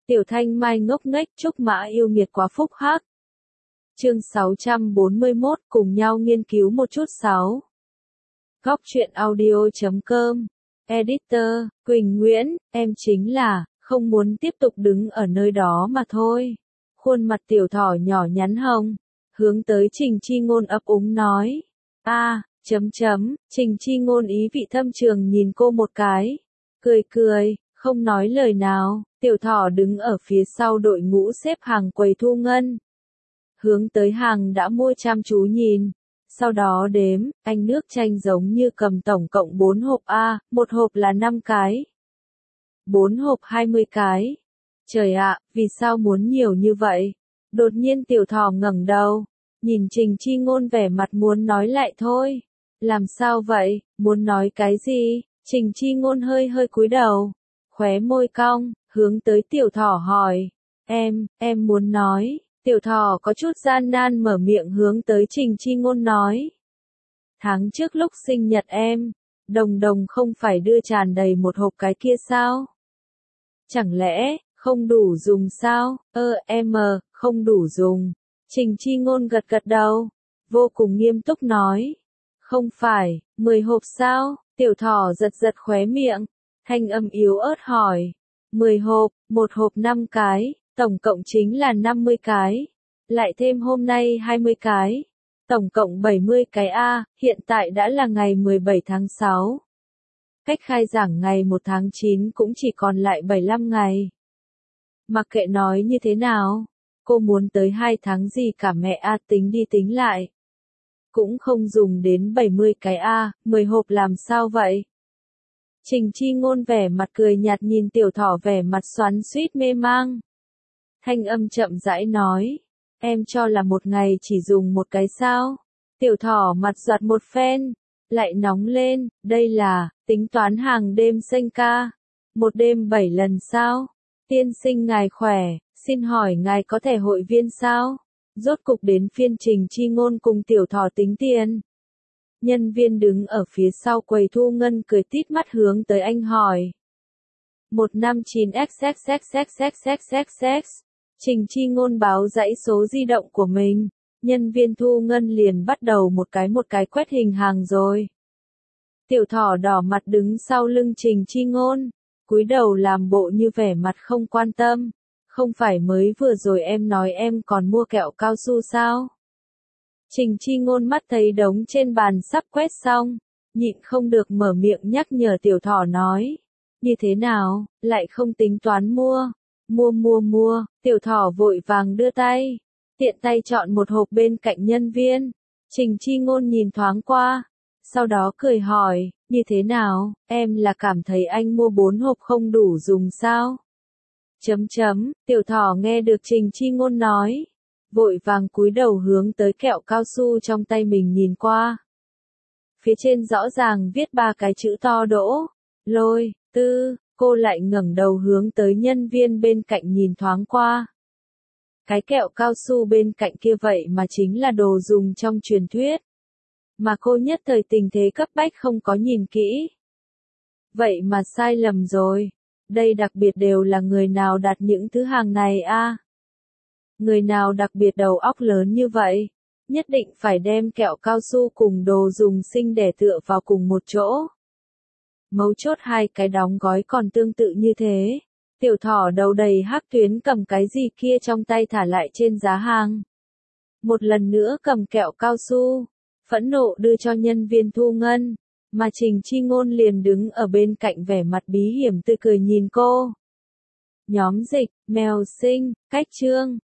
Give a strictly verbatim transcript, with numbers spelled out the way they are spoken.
Tiểu Thanh Mai ngốc nghếch, Trúc Mã yêu nghiệt quá phúc hắc. Chương sáu trăm bốn mươi mốt, cùng nhau nghiên cứu một chút sáu. Góc truyện audio chấm com. Editor, Quỳnh Nguyễn, em chính là, không muốn tiếp tục đứng ở nơi đó mà thôi. Khuôn mặt tiểu thỏ nhỏ nhắn hồng, hướng tới Trình Chi Ngôn ấp úng nói. A, chấm chấm, Trình Chi Ngôn ý vị thâm trường nhìn cô một cái. Cười cười, không nói lời nào, tiểu thỏ đứng ở phía sau đội ngũ xếp hàng quầy thu ngân. Hướng tới hàng đã mua chăm chú nhìn. Sau đó đếm, anh nước chanh giống như cầm tổng cộng bốn hộp A, một hộp là năm cái. bốn hộp hai mươi cái. Trời ạ, vì sao muốn nhiều như vậy? Đột nhiên tiểu thỏ ngẩng đầu, nhìn Trình Chi Ngôn vẻ mặt muốn nói lại thôi. Làm sao vậy, muốn nói cái gì? Trình Chi Ngôn hơi hơi cúi đầu, khóe môi cong, hướng tới tiểu thỏ hỏi. Em, em muốn nói. Tiểu thỏ có chút gian nan mở miệng hướng tới Trình Chi Ngôn nói. Tháng trước lúc sinh nhật em, Đồng Đồng không phải đưa tràn đầy một hộp cái kia sao? Chẳng lẽ, không đủ dùng sao? Ơ, em mờ, không đủ dùng. Trình Chi Ngôn gật gật đầu, vô cùng nghiêm túc nói. Không phải, mười hộp sao? Tiểu thỏ giật giật khóe miệng, thanh âm yếu ớt hỏi. mười hộp, một hộp năm cái. Tổng cộng chính là năm mươi cái, lại thêm hôm nay hai mươi cái, tổng cộng bảy mươi cái A, hiện tại đã là ngày mười bảy tháng sáu. Cách khai giảng ngày một tháng chín cũng chỉ còn lại bảy mươi lăm ngày. Mặc kệ nói như thế nào, cô muốn tới hai tháng gì cả mẹ A tính đi tính lại. Cũng không dùng đến bảy mươi cái A, mười hộp làm sao vậy? Trình Chi Ngôn vẻ mặt cười nhạt nhìn tiểu thỏ vẻ mặt xoắn xuýt mê mang. Thanh âm chậm rãi nói, em cho là một ngày chỉ dùng một cái sao? Tiểu thỏ mặt giật một phen, lại nóng lên, đây là, tính toán hàng đêm sinh ca. Một đêm bảy lần sao? Tiên sinh ngài khỏe, xin hỏi ngài có thẻ hội viên sao? Rốt cục đến phiên Trình Chi Ngôn cùng tiểu thỏ tính tiền. Nhân viên đứng ở phía sau quầy thu ngân cười tít mắt hướng tới anh hỏi. một năm chín x x x x x x x x. Trình Chi Ngôn báo dãy số di động của mình, nhân viên thu ngân liền bắt đầu một cái một cái quét hình hàng rồi. Tiểu thỏ đỏ mặt đứng sau lưng Trình Chi Ngôn, cúi đầu làm bộ như vẻ mặt không quan tâm. Không phải mới vừa rồi em nói em còn mua kẹo cao su sao? Trình Chi Ngôn mắt thấy đống trên bàn sắp quét xong, nhịn không được mở miệng nhắc nhở tiểu thỏ nói. Như thế nào, lại không tính toán mua? Mua mua mua, tiểu thỏ vội vàng đưa tay, tiện tay chọn một hộp bên cạnh nhân viên. Trình Chi Ngôn nhìn thoáng qua, sau đó cười hỏi, như thế nào, em là cảm thấy anh mua bốn hộp không đủ dùng sao? Chấm chấm, tiểu thỏ nghe được Trình Chi Ngôn nói, vội vàng cúi đầu hướng tới kẹo cao su trong tay mình nhìn qua. Phía trên rõ ràng viết ba cái chữ to đỗ, lôi, tư. Cô lại ngẩng đầu hướng tới nhân viên bên cạnh nhìn thoáng qua. Cái kẹo cao su bên cạnh kia vậy mà chính là đồ dùng trong truyền thuyết. Mà cô nhất thời tình thế cấp bách không có nhìn kỹ. Vậy mà sai lầm rồi. Đây đặc biệt đều là người nào đặt những thứ hàng này a? À? Người nào đặc biệt đầu óc lớn như vậy? Nhất định phải đem kẹo cao su cùng đồ dùng sinh để tựa vào cùng một chỗ. Mấu chốt hai cái đóng gói còn tương tự như thế. Tiểu thỏ đầu đầy hắc tuyến cầm cái gì kia trong tay thả lại trên giá hàng. Một lần nữa cầm kẹo cao su, phẫn nộ đưa cho nhân viên thu ngân, mà Trình Chi Ngôn liền đứng ở bên cạnh vẻ mặt bí hiểm tươi cười nhìn cô. Nhóm dịch, mèo sinh, cách chương.